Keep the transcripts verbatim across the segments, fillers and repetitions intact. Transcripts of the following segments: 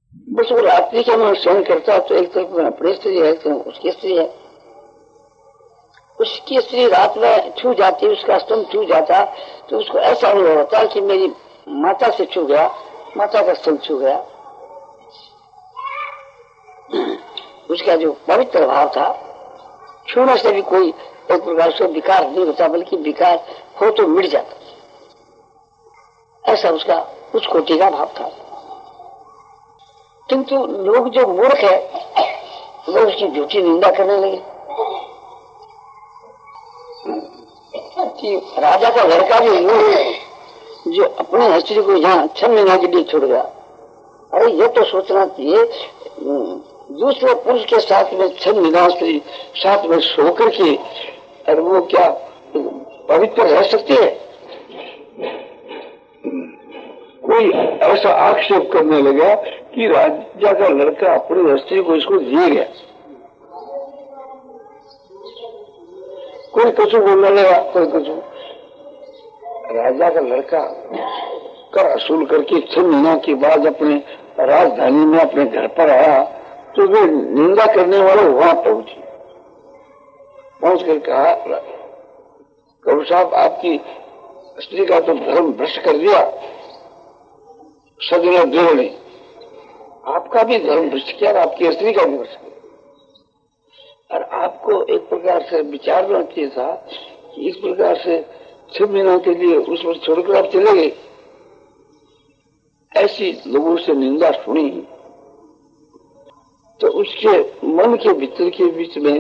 बस वो रात्रि के मन सहन करता तो एक तरफ में अपनी स्त्री है, एक तरफ उसकी स्त्री है। उसकी स्त्री रात में छू जाती, उसका स्तंभ छू जाता तो उसको ऐसा अनुभव होता कि मेरी माता से छू गया, माता का स्तंभ छू गया। उसका जो पवित्र भाव था, छूने से भी कोई एक प्रकार से विकार नहीं होता, बल्कि विकार हो तो मिट जाता, ऐसा उसका उस कोटि का भाव था। किंतु लोग जो मूर्ख है वो उसकी झूठी निंदा करने लगे कि राजा का लड़का भी वो है जो अपने स्त्री को यहाँ छह महीना के लिए छोड़ गया। अरे ये तो सोचना चाहिए दूसरे पुरुष के साथ में छह महीना स्त्री साथ में सो करके, और वो क्या पवित्र रह सकती है? कोई ऐसा आक्षेप करने लगा कि राजा का लड़का अपनी स्त्री को इसको दिए गया। कोई कुछ बोलने लगा, कोई कुछ। राजा का लड़का कर असूल करके छह महीना के बाद अपने राजधानी में अपने घर पर आया तो वे निंदा करने वाले वहां पहुंचे। पहुंच कर कहा, कबीर साहब आपकी स्त्री का तो धर्म भ्रष्ट कर दिया सदन देव ने, आपका भी धर्म भ्रष्ट किया और आपकी स्त्री का भी भ्रष्ट किया। और आपको एक प्रकार से विचारना चाहिए था कि इस प्रकार से छह महीनों के लिए उस पर छोड़कर आप चले गए। ऐसी लोगों से निंदा सुनी तो उसके मन के भीतर के बीच में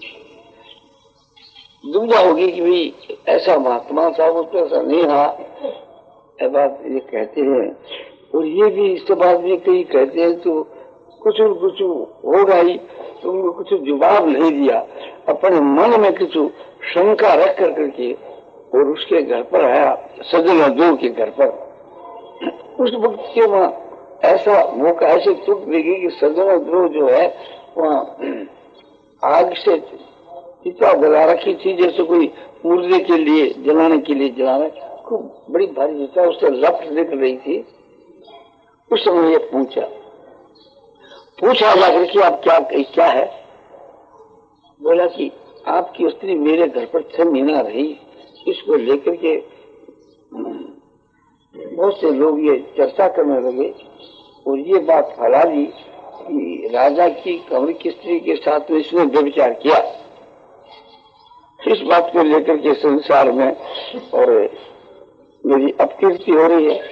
दुविधा होगी कि भाई ऐसा महात्मा था, वो तो ऐसा नहीं रहा। ये बात ये कहते हैं, और ये भी इसके बाद में कई कहते हैं तो कुछ कुछ होगा ही, तो उनको कुछ जवाब नहीं दिया, अपने मन में कुछ शंका रख कर करके और उसके घर पर आया, सज्जन दो के घर पर। उस वक्त के वहां ऐसा मौका ऐसे चुप देगी कि सज्जन द्रोह जो है वहां आग से चिता जला रखी थी, जैसे कोई मुर्दे के लिए जलाने के लिए जला रहे, खूब बड़ी भारी चिता, उससे लपट निकल रही थी। उस समय ये पूछा पूछा जाकर कि आप क्या क्या है? बोला कि आपकी स्त्री मेरे घर पर छह महीना रही। इसको लेकर के बहुत से लोग ये चर्चा करने लगे और ये बात फैला दी कि राजा की कंवर की स्त्री के साथ में इसने व्यभिचार किया। इस बात को लेकर के संसार में और मेरी अपकीर्ति हो रही है,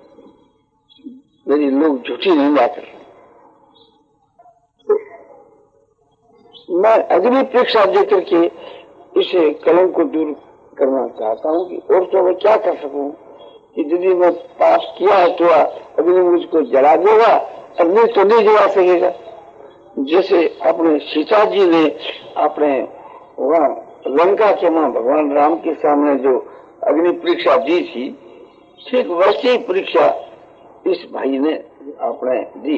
मेरी लोग झूठी निंदा कर रहे। मैं अग्नि परीक्षा देकर के इसे कलंक को दूर करना चाहता हूँ कि और तो मैं क्या कर सकूं कि यदि मैं पास किया है तो अग्नि मुझको जला देगा और नहीं तो नहीं जला सकेगा। जैसे अपने सीता जी ने अपने वहां लंका के मां भगवान राम के सामने जो अग्नि परीक्षा दी थी, ठीक वैसी परीक्षा इस भाई ने अपने दी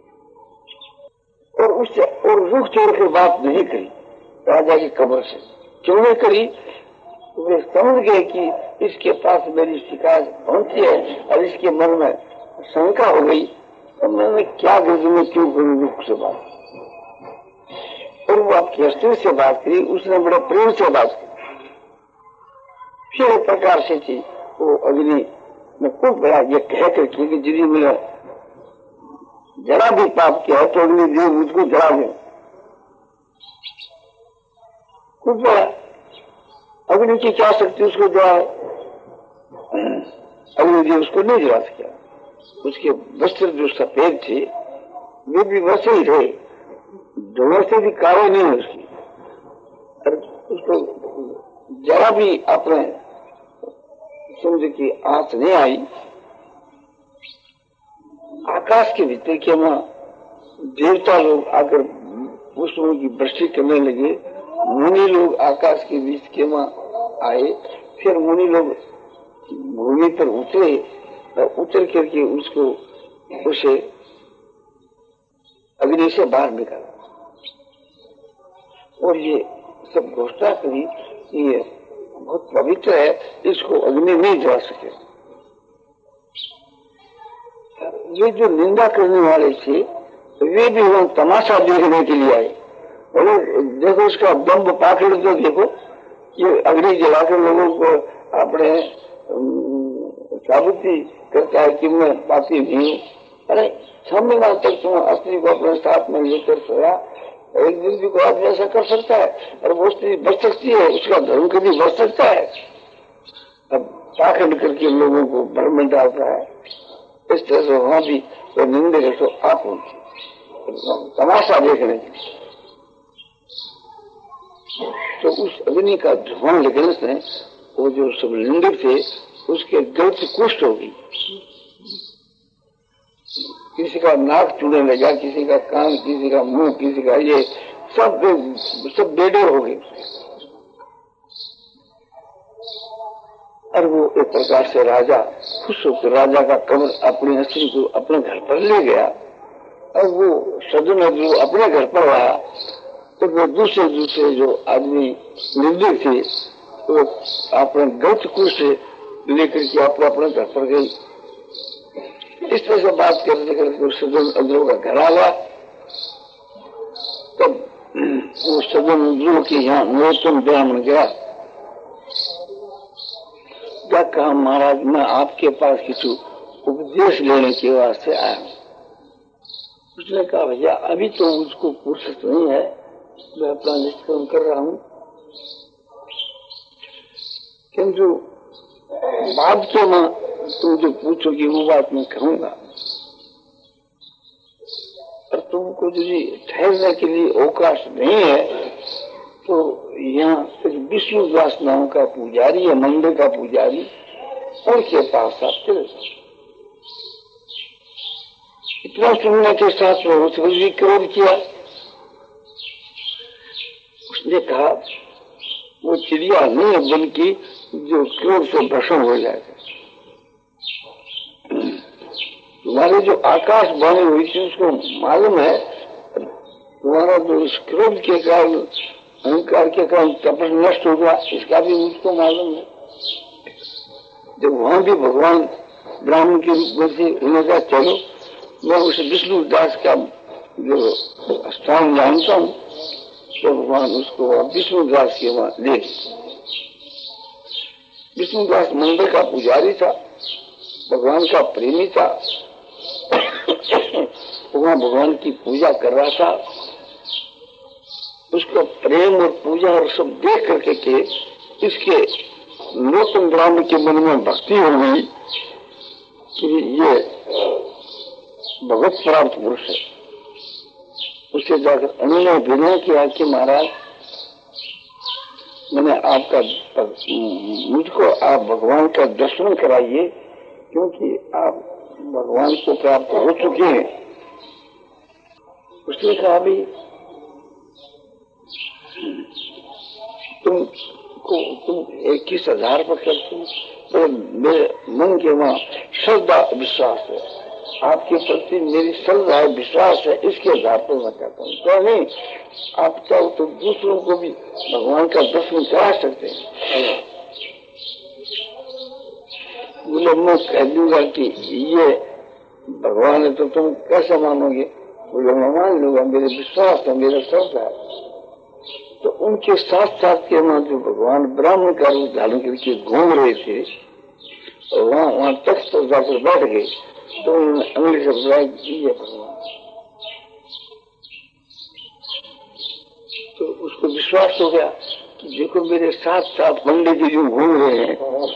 और उससे और रुख छोड़ के बात नहीं करी राजा की कब्र से। क्यों नहीं करी? वे समझ गए कि इसके पास मेरी शिकायत पहुंची है और इसके मन में शंका हो गई, तो मैंने क्या करूं, मैं क्यों करूं रुख से बात। और वो आपकी स्त्री से बात करी, उसने बड़े प्रेम से बात की। फिर एक प्रकार से थी वो अग्नि में खूब बड़ा ये कह करके कि यदि मैंने जरा भी पाप किया है तो अग्नि देव मुझको जला दे। खूब बड़ा अग्नि की क्या शक्ति उसको जलाए? अग्नि देव उसको नहीं जला सका। उसके वस्त्र जो सफेद थे वे भी वैसे ही रहे, दोनों से भी काले नहीं है उसकी। और उसको जरा भी अपने समझ की आंच नहीं आई। आकाश के भीतर के वहां देवता लोग आकर पुष्पों की वृष्टि करने लगे, मुनि लोग आकाश के बीच के वहां आए, फिर मुनि लोग भूमि पर उतरे और उतर करके उसको उसे अग्नि से बाहर निकाला और ये सब घोषणा करी कि ये बहुत पवित्र है, इसको अग्नि नहीं जला सके। ये जो निंदा करने वाले थे वे भी वहां तमाशा देखने के लिए आए। और देखो उसका बम पाखड़ तो देखो, ये अग्नि जलाकर लोगों को अपने साबुती करता है कि मैं पापी नहीं हूँ। अरे छह महीना तक तुम स्त्री को अपने साथ में लेकर सोया, एक दिन भी को आदमी ऐसा कर सकता है और वो स्त्री बच सकती है, उसका धर्म कभी बच सकता है। अब पाखंड करके लोगों को भ्रम में डालता है। इस तरह से वहां भी तो निंदे तो आप तमाशा देखने के लिए। तो उस अग्नि का धुआं लगने से वो जो सब निंदक थे उसके गल से कुष्ठ हो गई। किसी का नाक चुड़ने लगा, किसी का कान, किसी का मुंह, किसी का ये सब सब बेडर हो गए। और वो एक प्रकार से राजा खुश होकर राजा का कब्र अपनी स्त्री को अपने घर पर ले गया। और वो सदन जो अपने घर पर आया तो वो दूसरे दूसरे जो आदमी निर्दय थे वो अपने गलत कुछ लेकर के आप अपने घर पर गई। इस तरह से बात करते करते सदन अद्रो का घर आ गया। तब वो सदन अद्रो के यहाँ नरोत्तम ब्राह्मण गया। क्या कहा, महाराज मैं आपके पास किसी उपदेश लेने के वास्ते आया हूँ। उसने कहा भैया अभी तो उसको फुर्सत नहीं है, मैं अपना निष्कर्म कर रहा हूँ, किंतु बात तो मैं तुम जो पूछोगी वो बात मैं कहूंगा। और तुमको यदि ठहरने के लिए अवकाश नहीं है तो यहाँ विष्णु दास नाम का पुजारी है, मंदिर का पुजारी, उनके पास आप चले जाओ। इतना सुनने के साथ में उसने भी क्रोध किया। उसने कहा वो चिड़िया नहीं है बल्कि जो क्रोध से भस्म हो जाएगा। तुम्हारी जो आकाश बाणी हुई थी उसको मालूम है, तुम्हारा जो इस क्रोध के कारण अहंकार के कारण तपस नष्ट हो गया, इसका भी मुझको मालूम है। जब वहां भी भगवान ब्राह्मण के रूप में से उन्होंने कहा चलो मैं उस विष्णु दास का जो स्थान जानता हूँ, तो भगवान उसको विष्णु दास के वहां ले। विष्णु दास मंदिर का पुजारी था, भगवान का प्रेमी था, वहां भगवान की पूजा कर रहा था। उसका प्रेम और पूजा और सब देख करके के इसके नरोत्तम ब्राह्मण के मन में भक्ति हो गई कि ये भगवत प्राप्त पुरुष है। उसे जाकर अनुनय विनय किया कि महाराज मैंने आपका मुझको आप भगवान का दर्शन कराइए, क्योंकि आप भगवान को प्राप्त हो चुके हैं। उसने कहा भी तुम को तुम इक्कीस हजार पर करते हो, तो मेरे मन के वहां श्रद्धा विश्वास है, आपके प्रति मेरी श्रद्धा विश्वास है, इसके आधार पर मैं कहता हूँ। तो नहीं आप चाहो तो दूसरों को भी भगवान का दर्शन करा सकते हैं। बोले मैं कह दूंगा कि ये भगवान है तो तुम कैसे मानोगे? बोले मैं मान लूंगा, मेरे विश्वास है, मेरा श्रद्धा है। तो उनके साथ साथ के वहां जो भगवान ब्राह्मण का रूप धारण करके घूम रहे थे, और वहां वहां तख्त पर जाकर बैठ गए, तो उन्होंने अंग्रेज से बुलाया ये भगवान। तो उसको विश्वास हो गया कि देखो मेरे साथ साथ पंडित जी जो घूम रहे हैं,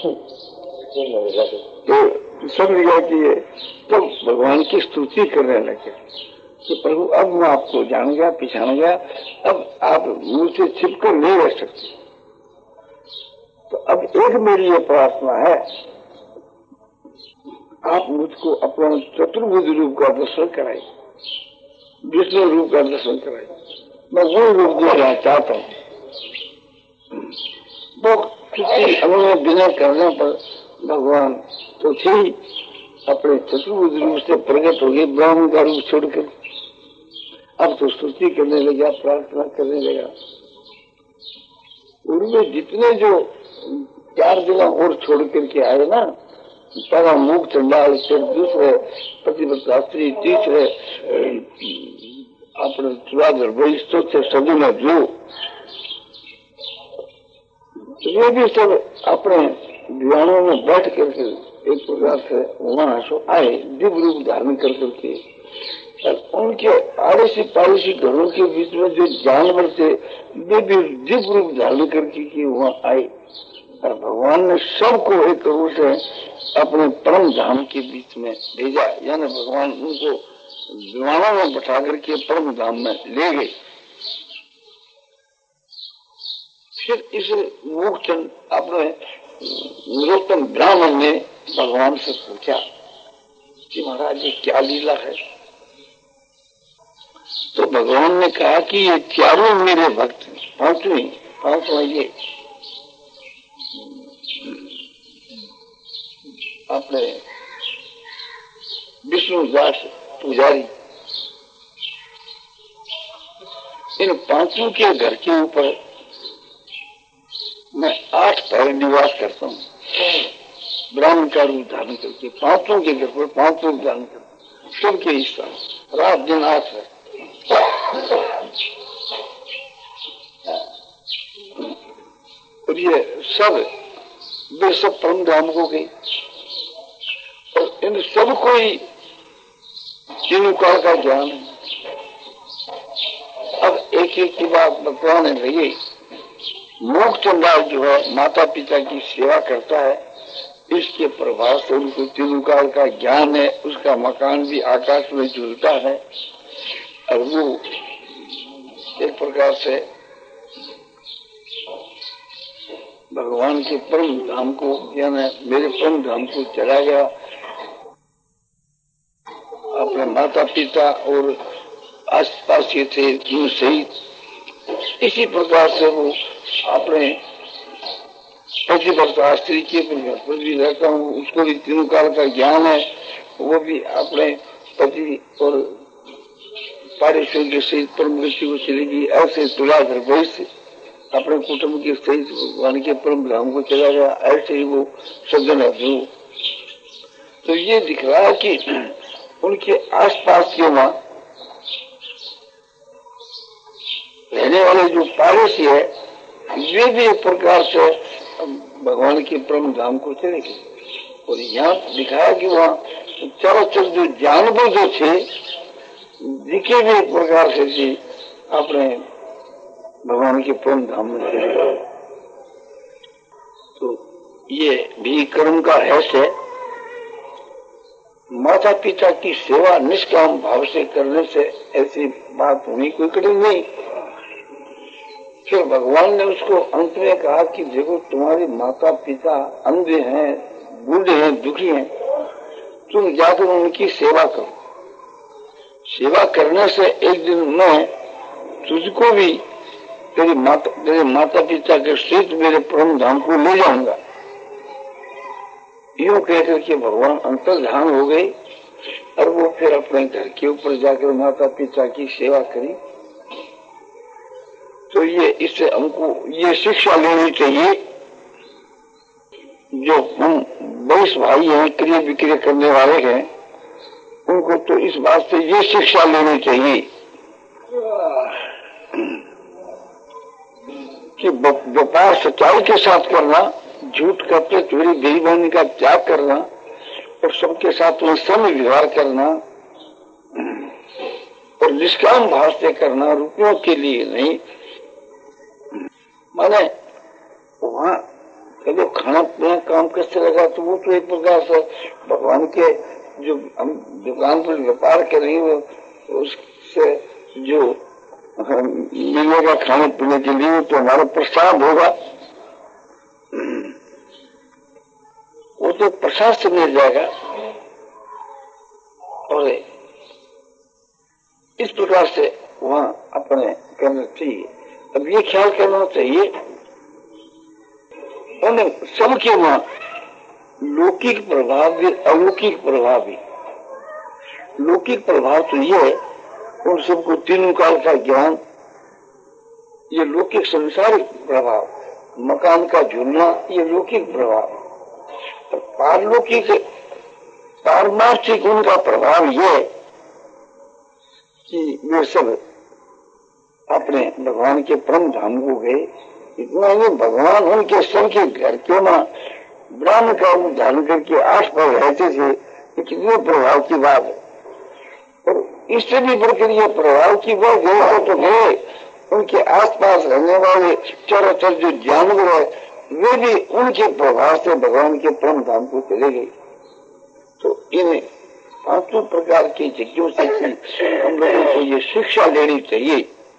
तो समझ गया कि ये तो भगवान की स्तुति करने लगे कि प्रभु अब मैं आपको जान गया, पहचान गया, अब आप मुझसे छिपकर नहीं रह सकते। तो अब एक मेरी ये प्रार्थना है, आप मुझको अपना चतुर्भुज रूप का दर्शन कराइए, विष्णु रूप का दर्शन कराइए। मैं वो रूप देखना चाहता हूँ। तो किसी अनुनय विनय करने पर भगवान तो थे ही अपने चतुर्भुज रूप से प्रकट हो गए, ब्राह्मण का रूप छोड़कर। अब तो स्तुति करने लगा, प्रार्थना करने लगा। उनमें जितने जो चार जगह और छोड़ करके आए ना, पहला मूक चंडाल, फिर दूसरे पतिव्रता स्त्री, तीसरे अपने चुराधर भाई, चौथे सगुना जो, ये भी सब अपने दीवानों में बैठ करके एक प्रकार से वहां सो आए, दिव्य रूप धारण कर करके। और उनके आड़ोसी पड़ोसी घरों के बीच में जो जानवर थे वे भी दिव्य रूप धारण करके कि वहां आए, और भगवान ने सबको एक रूप से अपने परम धाम के बीच में भेजा, यानी भगवान उनको दीवानों में बैठा करके परम धाम में ले गए। फिर इस मूकचंद अपने नरोत्तम ब्राह्मण ने भगवान से पूछा कि महाराज ये क्या लीला है? तो भगवान ने कहा कि ये चारों मेरे भक्त, पांचवी पांचवा ये अपने विष्णुदास पुजारी, इन पांचों के घर के ऊपर मैं आठ पहर निवास करता हूँ, ब्राह्मण का रूप धारण करके पांचों के घर पर पांच रूप धारण करता, सबके हिस्सा रात दिन आठ है। और ये सब वे सब परम धाम को गई, और इन सब को ही तीनों काल का ज्ञान है। अब एक एक की बात बतलाने लगे। मूक चंडाल जो है माता पिता की सेवा करता है, इसके प्रभाव से उनको तीनों काल का ज्ञान है, उसका मकान भी आकाश में झूलता है, और वो एक प्रकार से भगवान के परम धाम को, यानी मेरे परम धाम को चला गया। अपने माता पिता और आसपास के थे जो सहित इसी प्रकार से वो अपने पतिव्रता स्त्री के घर पर भी रहता हूँ, उसको भी तीनों काल का ज्ञान है, वो भी अपने पति और पारिश्वर के सहित परम गति को चलेगी। ऐसे तुलाधर भविष्य अपने कुटुंब के सहित भगवान के परम धाम को चला गया, ऐसे ही वो सज्जन है। तो ये दिख रहा है कि उनके आसपास के वहां रहने वाले जो पाड़ोसी है वे भी एक प्रकार से भगवान के परम धाम को चले गए। और यहाँ दिखाया कि वहाँ चराचर जो जानवर जो थे दिखे भी एक प्रकार से जी अपने भगवान के परम धाम में चले गए। तो ये भी कर्म का हैस है। माता पिता की सेवा निष्काम भाव से करने से ऐसी बात होनी कोई कठिन नहीं। फिर भगवान ने उसको अंत में कहा कि देखो तुम्हारे माता पिता अंधे हैं, बूढ़े हैं, दुखी हैं, तुम जाकर उनकी सेवा करो। सेवा करने से एक दिन मैं तुझको भी तेरे माता तेरे माता पिता के सहित मेरे परम धाम को ले जाऊंगा। यूं कहकर के भगवान अंतर्ध्यान हो गए और वो फिर अपने घर के ऊपर जाकर माता पिता की सेवा करी। तो ये इससे हमको ये शिक्षा लेनी चाहिए, जो हम बैस भाई हैं, क्रिया विक्रिया करने वाले हैं, उनको तो इस बात से ये शिक्षा लेनी चाहिए कि व्यापार सच्चाई के साथ करना, झूठ कपड़े चोरी बेईमानी का त्याग करना और सबके साथ में सम व्यवहार करना और निष्काम भाव से करना, रुपयों के लिए नहीं। माने वहाँ कभी खाना पीना काम कैसे लगा तो वो तो एक प्रकार से भगवान के जो हम दुकान पर व्यापार करेंगे उससे जो मिलेगा खाने पीने के लिए तो हमारा प्रसाद होगा, वो तो प्रसाद से मिल जाएगा। और इस प्रकार से वहाँ अपने करना चाहिए। अब ये ख्याल करना चाहिए उन्हें सबके वहां लौकिक प्रभाव भी अलौकिक प्रभाव भी। लौकिक प्रभाव तो ये है उन सबको तीनों काल का ज्ञान, ये लौकिक संसारिक प्रभाव, मकान का झूलना ये लौकिक प्रभाव। तो पारलौकिक पारमार्थिक उनका प्रभाव ये कि वे सब अपने भगवान के परम धाम को गए। इतना ही भगवान उनके सबके घर के मां ब्राह्मण का रूप धारण करके आस पास रहते थे। ये कितने प्रभाव की बात है। और इससे भी बढ़कर ये प्रभाव की बात गए तो गए उनके आसपास रहने वाले चारों तरफ जो जानवर है वे भी उनके प्रभाव से भगवान के परम धाम को चले गए। तो इन पांचों प्रकार के यज्ञों से हम लोगों को ये शिक्षा लेनी चाहिए,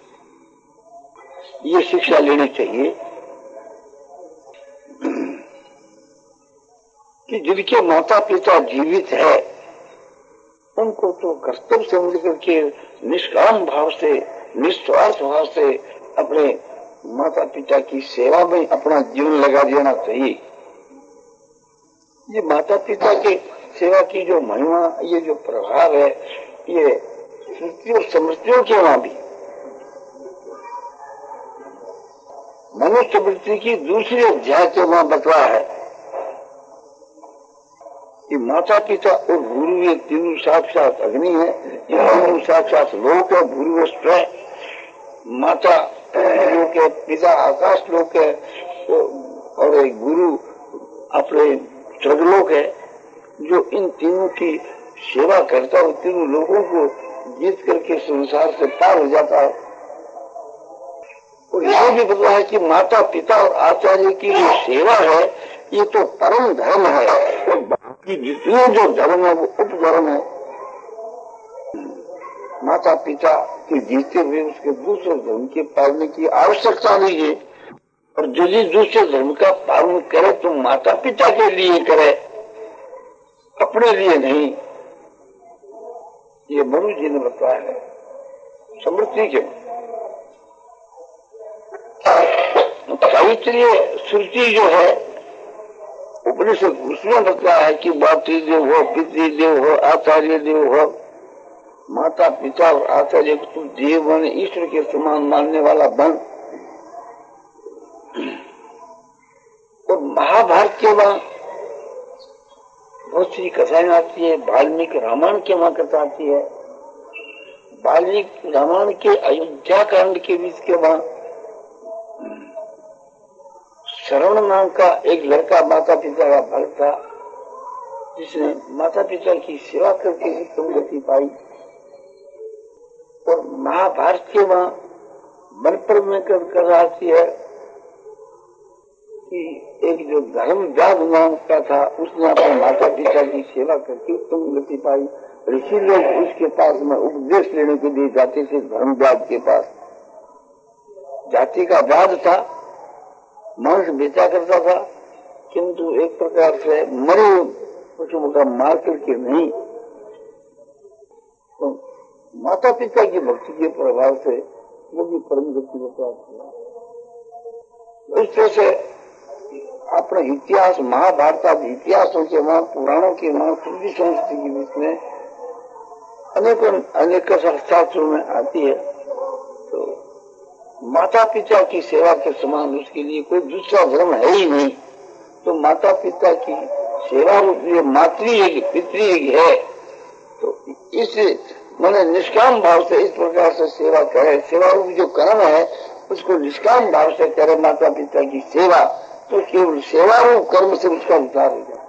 ये शिक्षा लेनी चाहिए कि जिनके माता पिता जीवित है उनको तो कर्तव्य समझ करके निष्काम भाव से निस्वार्थ भाव से अपने माता पिता की सेवा में अपना जीवन लगा देना चाहिए। ये माता पिता के सेवा की जो महिमा, ये जो प्रभाव है, ये श्रुतियों समृतियों के वहां भी मनुष्य वृत्ति की दूसरी अध्याय के वहां बतला है कि माता पिता और गुरु ये तीनों साक्षात अग्नि है, ये तीनों साक्षात लोक है, गुरु स्वयं माता लोक है, पिता आकाश लोक है और एक गुरु अपने स्वर्गलोक है। जो इन तीनों की सेवा करता है तीनों लोगों को जीत करके संसार से पार हो जाता है। और यह भी बता है कि माता पिता और आचार्य की जो सेवा है ये तो परम धर्म है और बाकी जितने जो धर्म है वो उपधर्म है। माता पिता के जीते हुए उसके दूसरे धर्म के पालने की आवश्यकता नहीं है। और यदि दूसरे धर्म का पालन करे तो माता पिता के लिए करे, अपने लिए नहीं। ये मनु जी ने बताया है समृद्धि के पवित्रीय श्रुति जो है उपनिषद उसमें बताया है कि मातृदेव हो, पितृदेव हो, आचार्य देव हो, माता पिता और आचार्य को तुम देव बने ईश्वर के समान मानने वाला बन। और महाभारत के वहां बहुत सी कथाएं आती है, वाल्मीकि रामायण के वहां कथा आती है। वाल्मीकि रामायण के अयोध्या कांड के बीच के वहां श्रवण नाम का एक लड़का माता पिता का भक्त था जिसने माता पिता की सेवा करके उत्तम गति पाई। और महाभारत के वहां वन पर्व में कर आती है कि एक जो धर्म व्याग नाम का था उसने अपने माता पिता की सेवा करके उत्तम गति पाई। ऋषि लोग उसके पास में उपदेश लेने के लिए जाते थे। धर्म व्याग के पास जाति का वाद था, मांस बेचा करता था, किंतु एक प्रकार से मरे पशुओं का मार करके नहीं। तो माता पिता की भक्ति के प्रभाव से वो भी परम गति को प्राप्त हुआ। इस तरह से अपने इतिहास महाभारत आदि इतिहासों के वहां पुराणों के वहां श्रुति संस्कृति के बीच में अनेकों अनेक शास्त्रों में आती है। तो माता पिता की सेवा के समान उसके लिए कोई दूसरा धर्म है ही नहीं। तो माता पिता की सेवा रूप ये मातृयज्ञ पितृयज्ञ है। तो इस मैंने निष्काम भाव से इस प्रकार से सेवा करे, सेवा रूप जो कर्म है उसको निष्काम भाव से करे माता पिता की सेवा, तो केवल सेवा रूप कर्म से उसका उद्धार हो जाए।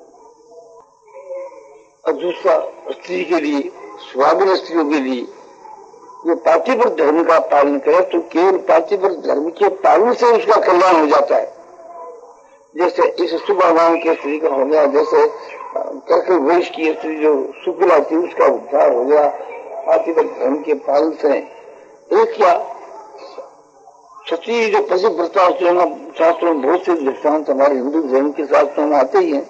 और दूसरा स्त्री के लिए, स्वाभिन स्त्रियों के लिए ये पातिव्रत धर्म का पालन करे तो केवल पातिव्रत धर्म के पालन से उसका कल्याण हो जाता है। जैसे इस सुभावान के स्त्री का हो गया, जैसे कर्कल वैश्य की स्त्री जो शुक्ला थी उसका उद्धार हो गया पातिव्रत धर्म के पालन से। एक क्या सती जो पतिव्रता शास्त्रों में बहुत से दृष्टांत हमारे हिंदू धर्म के शास्त्रों में आते ही हैं।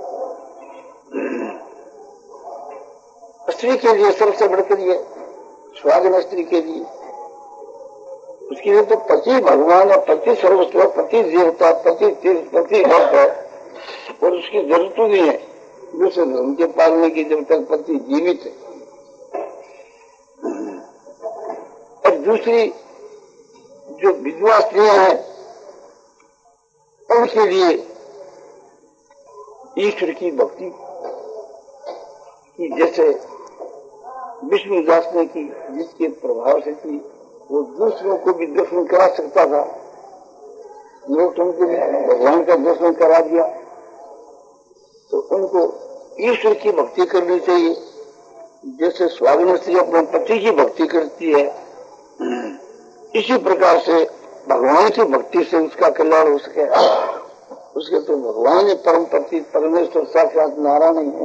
स्त्री के लिए सबसे बढ़कर ये स्वागन स्त्री के लिए, उसके लिए तो पति भगवान है, पति सर्वस्व, पति देवता, पति तीर्थ, पति भक्त है और उसकी जरूरत भी है दूसरे धर्म के पालने की जब तक पति जीवित है। और दूसरी जो विधवा स्त्रियां हैं उनके लिए ईश्वर की भक्ति की जैसे विष्णुदास ने की, जिसके प्रभाव से की वो दूसरों को भी दर्शन करा सकता था। लोग उनको भी भगवान का दर्शन करा दिया, तो उनको ईश्वर की भक्ति करनी चाहिए। जैसे स्वागन स्त्री अपने पति की भक्ति करती है, इसी प्रकार से भगवान की भक्ति से उसका कल्याण हो सके। उसके तो भगवान ही परम पति परमेश्वर साक्षात नारायण है।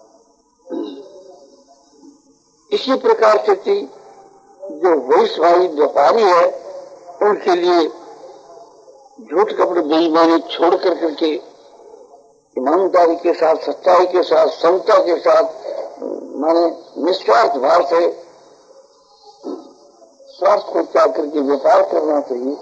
इसी प्रकार से थी जो वैश्वाही व्यापारी है, उनके लिए झूठ कपड़े बेईमानी छोड़ कर करके ईमानदारी के साथ, सच्चाई के साथ, समता के साथ, माने निस्वार्थ भाव से स्वार्थ को त्याग करके व्यापार करना चाहिए।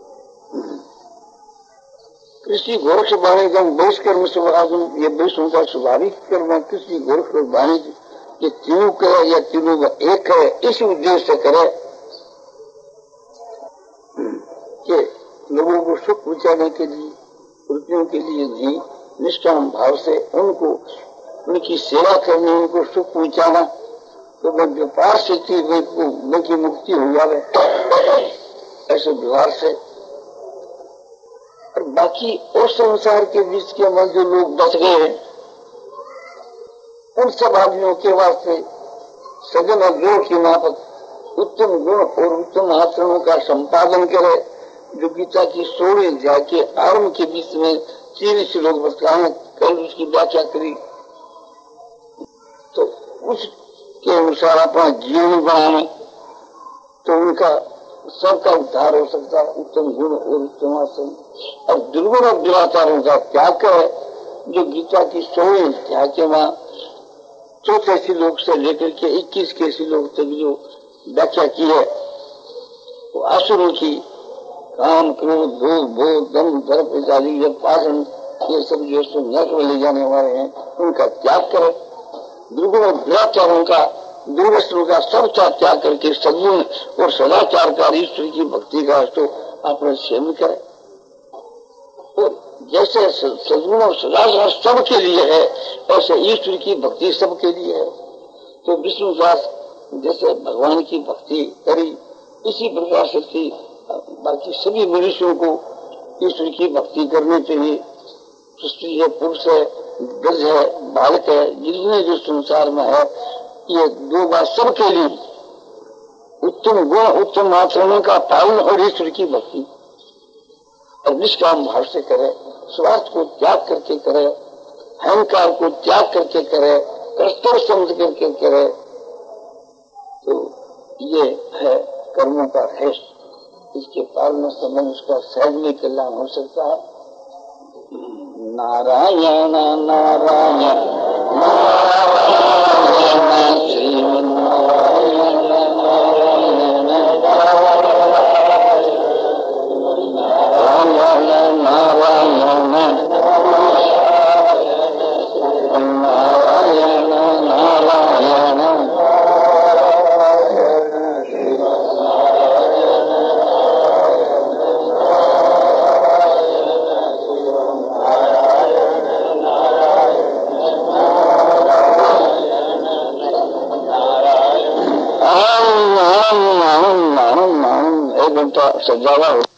कृषि गोरक्ष वाणिज्य बहिष्कर्म स्वभाव, ये वैष्णव का स्वाभाविक कर्म कृषि गोरक्ष वाणिज्य ये तीनों करे या तीनों का एक है, इस उद्देश्य से करे कि लोगों को सुख पहुंचाने के लिए, रुपयों के लिए नहीं, निष्काम भाव से उनको उनकी सेवा करनी, उनको सुख पहुंचाना, तो वह व्यापार से थी उनकी मुक्ति हो जाए ऐसे व्यवहार से। और बाकी और संसार के बीच के मन जो लोग बच गए हैं, उन सब आदमियों के वास्ते सजन और गुण की माफक उत्तम गुण और उत्तम आचरणों का संपादन करे। जो गीता की सोलह अध्याय के आरंभ के बीच में तीन श्लोक बताए, कल उसकी व्याख्या करी, तो उसके अनुसार अपना जीवन बनाए तो उनका सबका उद्धार हो सकता है। उत्तम गुण और उत्तम आचरण और दुर्गुण और दुराचारों का त्याग करे। जो गीता की सोलह अध्याय के वहां चौथे श्लोक से लेकर के इक्कीस के श्लोक तक जो व्याख्या की है, वो असुरों की काम, क्रोध, भोग, भोग, दम, दर्प आदि पासन, ये सब जो संघर्ष में ले जाने वाले हैं, उनका त्याग करे। दुर्गुण और दुराचारों का, दुर्वस्तों का सबका त्याग करके सद्गुण और सदाचार का ईश्वर की भक्ति का तो अपने सेवन करे। और जैसे सद्गुण और सदाचार सबके लिए है, ऐसे ईश्वर की भक्ति सबके लिए है। तो विष्णुदास जैसे भगवान की भक्ति करी, इसी प्रकार से थी बाकी सभी मनुष्यों को ईश्वर की भक्ति करनी चाहिए। स्त्री है, पुरुष है, गज है, बालक है, जितने जो संसार में है, ये दो बात सबके लिए उत्तम गुण, उत्तम आचरणों का पालन और ईश्वर की भक्ति और निष्काम भाव से करे, स्वार्थ को त्याग करके करे, अहंकार को त्याग करके करे, कर्तव्य समझ करके करे, तो ये है कर्मों का रहस्य। इसके पालन से मनुष्य का सहज में कल्याण हो सकता है। नारायण नारायण नारायण श्रीमन नारायण नारायण नारायण नारायण नारायण एक घंटा सजावा हो।